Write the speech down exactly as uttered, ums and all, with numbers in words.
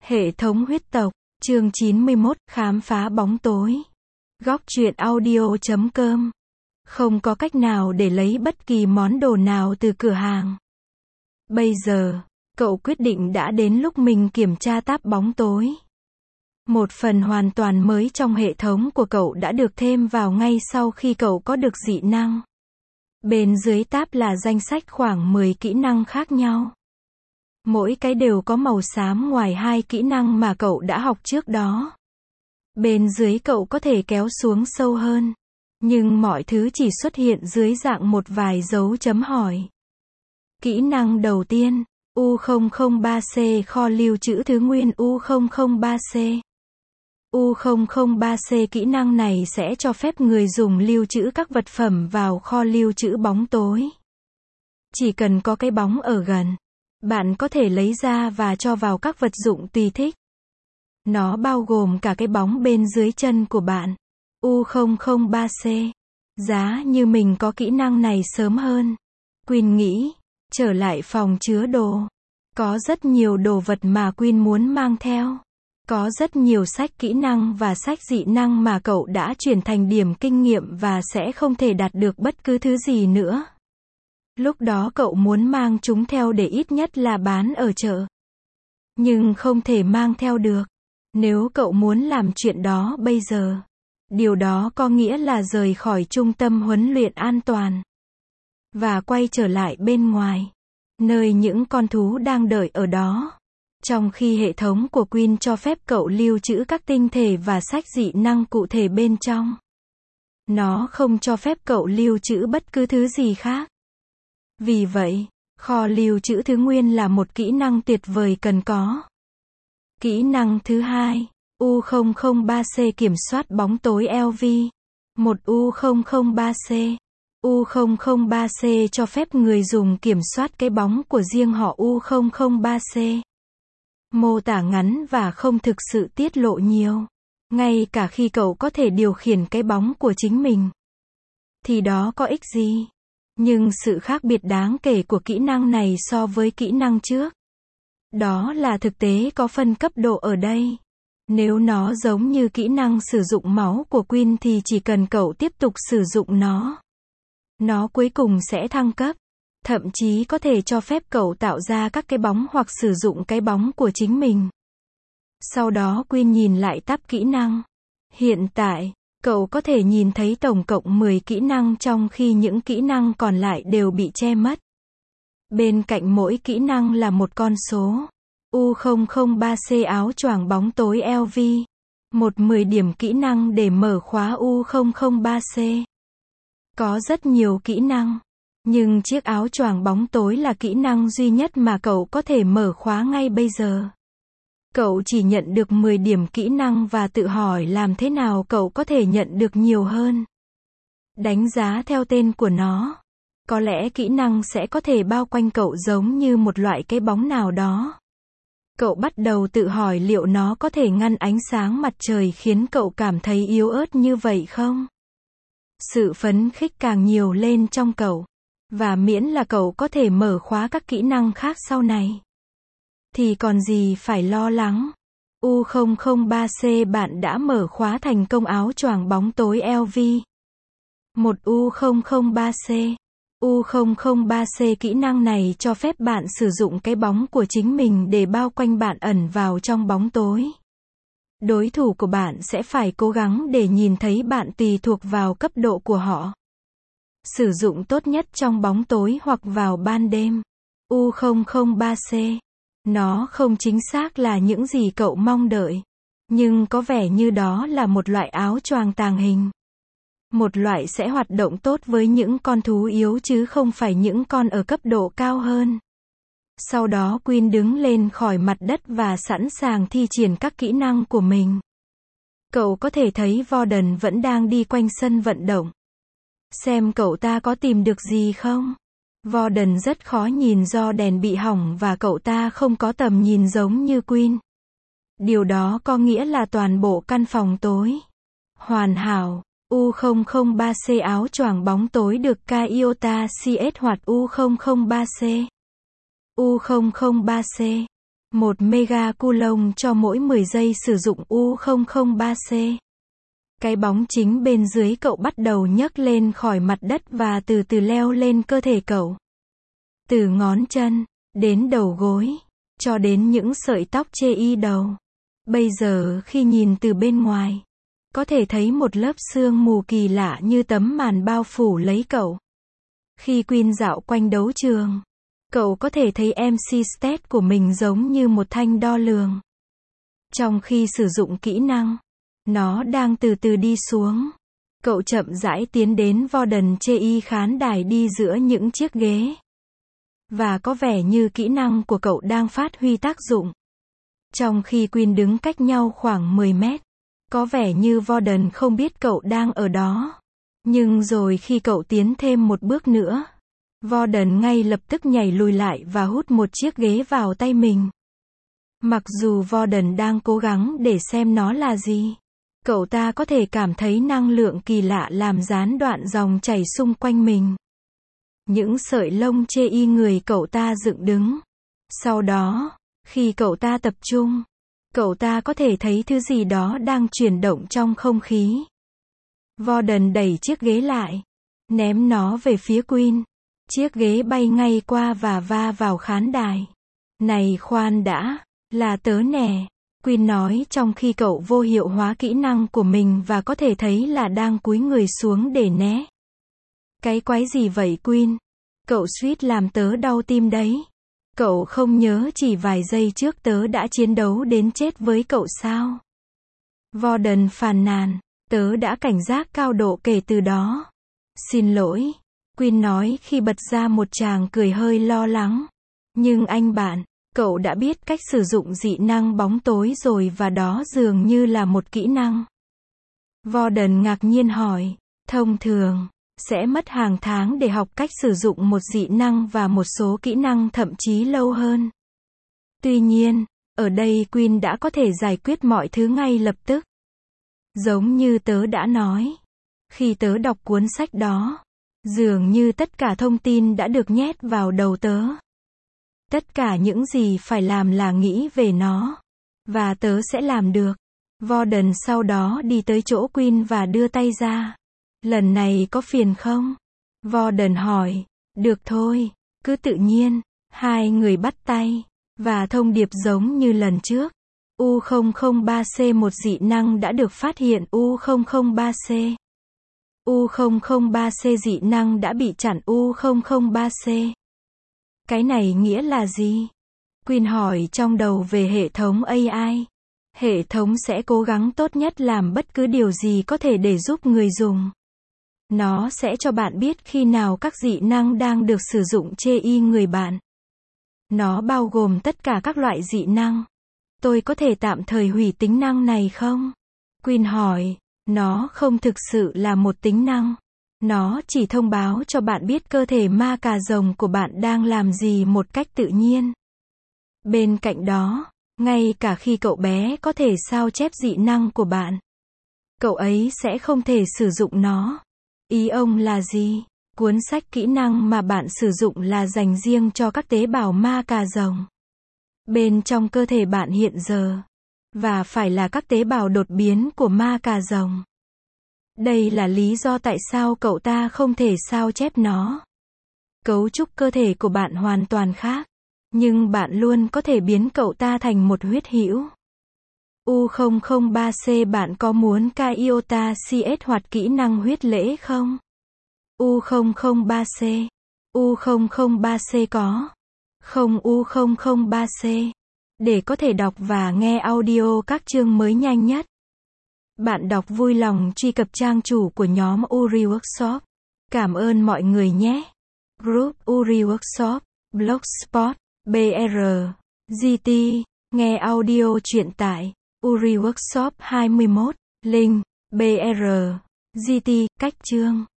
Hệ thống huyết tộc, chương chín mươi mốt, khám phá bóng tối. Góc truyện audio chấm com. Không có cách nào để lấy bất kỳ món đồ nào từ cửa hàng. Bây giờ, cậu quyết định đã đến lúc mình kiểm tra tab bóng tối. Một phần hoàn toàn mới trong hệ thống của cậu đã được thêm vào ngay sau khi cậu có được dị năng. Bên dưới tab là danh sách khoảng mười kỹ năng khác nhau. Mỗi cái đều có màu xám ngoài hai kỹ năng mà cậu đã học trước đó. Bên dưới cậu có thể kéo xuống sâu hơn. Nhưng mọi thứ chỉ xuất hiện dưới dạng một vài dấu chấm hỏi. Kỹ năng đầu tiên, U không không ba C kho lưu trữ thứ nguyên U không không ba C. U không không ba C kỹ năng này sẽ cho phép người dùng lưu trữ các vật phẩm vào kho lưu trữ bóng tối. Chỉ cần có cái bóng ở gần, bạn có thể lấy ra và cho vào các vật dụng tùy thích. Nó bao gồm cả cái bóng bên dưới chân của bạn. U không không ba C. Giá như mình có kỹ năng này sớm hơn. Queen nghĩ, trở lại phòng chứa đồ. Có rất nhiều đồ vật mà Queen muốn mang theo. Có rất nhiều sách kỹ năng và sách dị năng mà cậu đã chuyển thành điểm kinh nghiệm và sẽ không thể đạt được bất cứ thứ gì nữa. Lúc đó cậu muốn mang chúng theo để ít nhất là bán ở chợ. Nhưng không thể mang theo được. Nếu cậu muốn làm chuyện đó bây giờ, điều đó có nghĩa là rời khỏi trung tâm huấn luyện an toàn. Và quay trở lại bên ngoài. Nơi những con thú đang đợi ở đó. Trong khi hệ thống của Queen cho phép cậu lưu trữ các tinh thể và sách dị năng cụ thể bên trong. Nó không cho phép cậu lưu trữ bất cứ thứ gì khác. Vì vậy, kho lưu trữ thứ nguyên là một kỹ năng tuyệt vời cần có. Kỹ năng thứ hai, U không không ba C kiểm soát bóng tối L V. Một U không không ba C. U không không ba C cho phép người dùng kiểm soát cái bóng của riêng họ U không không ba C. Mô tả ngắn và không thực sự tiết lộ nhiều. Ngay cả khi cậu có thể điều khiển cái bóng của chính mình. Thì đó có ích gì? Nhưng sự khác biệt đáng kể của kỹ năng này so với kỹ năng trước. Đó là thực tế có phân cấp độ ở đây. Nếu nó giống như kỹ năng sử dụng máu của Queen thì chỉ cần cậu tiếp tục sử dụng nó. Nó cuối cùng sẽ thăng cấp. Thậm chí có thể cho phép cậu tạo ra các cái bóng hoặc sử dụng cái bóng của chính mình. Sau đó Queen nhìn lại tab kỹ năng. Hiện tại, cậu có thể nhìn thấy tổng cộng mười kỹ năng trong khi những kỹ năng còn lại đều bị che mất. Bên cạnh mỗi kỹ năng là một con số. U không không ba C áo choàng bóng tối L V. Một mười điểm kỹ năng để mở khóa U không không ba C. Có rất nhiều kỹ năng. Nhưng chiếc áo choàng bóng tối là kỹ năng duy nhất mà cậu có thể mở khóa ngay bây giờ. Cậu chỉ nhận được mười điểm kỹ năng và tự hỏi làm thế nào cậu có thể nhận được nhiều hơn. Đánh giá theo tên của nó. Có lẽ kỹ năng sẽ có thể bao quanh cậu giống như một loại cái bóng nào đó. Cậu bắt đầu tự hỏi liệu nó có thể ngăn ánh sáng mặt trời khiến cậu cảm thấy yếu ớt như vậy không? Sự phấn khích càng nhiều lên trong cậu. Và miễn là cậu có thể mở khóa các kỹ năng khác sau này. Thì còn gì phải lo lắng. U không không ba C bạn đã mở khóa thành công áo choàng bóng tối L V. Một U không không ba C. U không không ba C kỹ năng này cho phép bạn sử dụng cái bóng của chính mình để bao quanh bạn ẩn vào trong bóng tối. Đối thủ của bạn sẽ phải cố gắng để nhìn thấy bạn tùy thuộc vào cấp độ của họ. Sử dụng tốt nhất trong bóng tối hoặc vào ban đêm. U không không ba C. Nó không chính xác là những gì cậu mong đợi. Nhưng có vẻ như đó là một loại áo choàng tàng hình. Một loại sẽ hoạt động tốt với những con thú yếu chứ không phải những con ở cấp độ cao hơn. Sau đó Queen đứng lên khỏi mặt đất và sẵn sàng thi triển các kỹ năng của mình. Cậu có thể thấy Warden vẫn đang đi quanh sân vận động. Xem cậu ta có tìm được gì không? Warden rất khó nhìn do đèn bị hỏng và cậu ta không có tầm nhìn giống như Queen. Điều đó có nghĩa là toàn bộ căn phòng tối. Hoàn hảo. U không không ba C áo choàng bóng tối được Iota C S hoặc U không không ba C. U không không ba C. một mega coulomb cho mỗi mười giây sử dụng U không không ba C. Cái bóng chính bên dưới cậu bắt đầu nhấc lên khỏi mặt đất và từ từ leo lên cơ thể cậu. Từ ngón chân, đến đầu gối, cho đến những sợi tóc chê đầu. Bây giờ khi nhìn từ bên ngoài, có thể thấy một lớp sương mù kỳ lạ như tấm màn bao phủ lấy cậu. Khi Queen dạo quanh đấu trường, cậu có thể thấy em xê stat của mình giống như một thanh đo lường. Trong khi sử dụng kỹ năng, nó đang từ từ đi xuống. Cậu chậm rãi tiến đến Warden chê khán đài đi giữa những chiếc ghế. Và có vẻ như kỹ năng của cậu đang phát huy tác dụng. Trong khi Queen đứng cách nhau khoảng mười mét, có vẻ như Warden không biết cậu đang ở đó. Nhưng rồi khi cậu tiến thêm một bước nữa, Warden ngay lập tức nhảy lùi lại và hút một chiếc ghế vào tay mình. Mặc dù Warden đang cố gắng để xem nó là gì, cậu ta có thể cảm thấy năng lượng kỳ lạ làm gián đoạn dòng chảy xung quanh mình. Những sợi lông chê y người cậu ta dựng đứng. Sau đó, khi cậu ta tập trung, cậu ta có thể thấy thứ gì đó đang chuyển động trong không khí. Warden đẩy chiếc ghế lại, ném nó về phía Queen. Chiếc ghế bay ngay qua và va vào khán đài. Này khoan đã, là tớ nè, Queen nói trong khi cậu vô hiệu hóa kỹ năng của mình và có thể thấy là đang cúi người xuống để né. Cái quái gì vậy Queen? Cậu suýt làm tớ đau tim đấy. Cậu không nhớ chỉ vài giây trước tớ đã chiến đấu đến chết với cậu sao? Warden phàn nàn, tớ đã cảnh giác cao độ kể từ đó. Xin lỗi, Queen nói khi bật ra một tràng cười hơi lo lắng. Nhưng anh bạn, cậu đã biết cách sử dụng dị năng bóng tối rồi và đó dường như là một kỹ năng. Warden ngạc nhiên hỏi, thông thường, sẽ mất hàng tháng để học cách sử dụng một dị năng và một số kỹ năng thậm chí lâu hơn. Tuy nhiên, ở đây Queen đã có thể giải quyết mọi thứ ngay lập tức. Giống như tớ đã nói, khi tớ đọc cuốn sách đó, dường như tất cả thông tin đã được nhét vào đầu tớ. Tất cả những gì phải làm là nghĩ về nó. Và tớ sẽ làm được. Warden sau đó đi tới chỗ Queen và đưa tay ra. Lần này có phiền không? Warden hỏi. Được thôi, cứ tự nhiên. Hai người bắt tay. Và thông điệp giống như lần trước. U không không ba C một dị năng đã được phát hiện. U không không ba C. U không không ba C dị năng đã bị chặn. U không không ba C. Cái này nghĩa là gì? Queen hỏi trong đầu về hệ thống A I. Hệ thống sẽ cố gắng tốt nhất làm bất cứ điều gì có thể để giúp người dùng. Nó sẽ cho bạn biết khi nào các dị năng đang được sử dụng chê y người bạn. Nó bao gồm tất cả các loại dị năng. Tôi có thể tạm thời hủy tính năng này không? Queen hỏi. Nó không thực sự là một tính năng. Nó chỉ thông báo cho bạn biết cơ thể ma cà rồng của bạn đang làm gì một cách tự nhiên. Bên cạnh đó, ngay cả khi cậu bé có thể sao chép dị năng của bạn, cậu ấy sẽ không thể sử dụng nó. Ý ông là gì? Cuốn sách kỹ năng mà bạn sử dụng là dành riêng cho các tế bào ma cà rồng bên trong cơ thể bạn hiện giờ, và phải là các tế bào đột biến của ma cà rồng. Đây là lý do tại sao cậu ta không thể sao chép nó. Cấu trúc cơ thể của bạn hoàn toàn khác, nhưng bạn luôn có thể biến cậu ta thành một huyết hữu. U không không ba C bạn có muốn ca iota cs hoặc kỹ năng huyết lễ không? U không không ba C. U không không ba C có. Không U không không ba C. Để có thể đọc và nghe audio các chương mới nhanh nhất. Bạn đọc vui lòng truy cập trang chủ của nhóm Uri Workshop. Cảm ơn mọi người nhé. Group Uri Workshop, Blogspot, bê rờ, giê tê, nghe audio truyện tại Uri Workshop hai mươi mốt, link, bê rờ, giê tê, cách chương.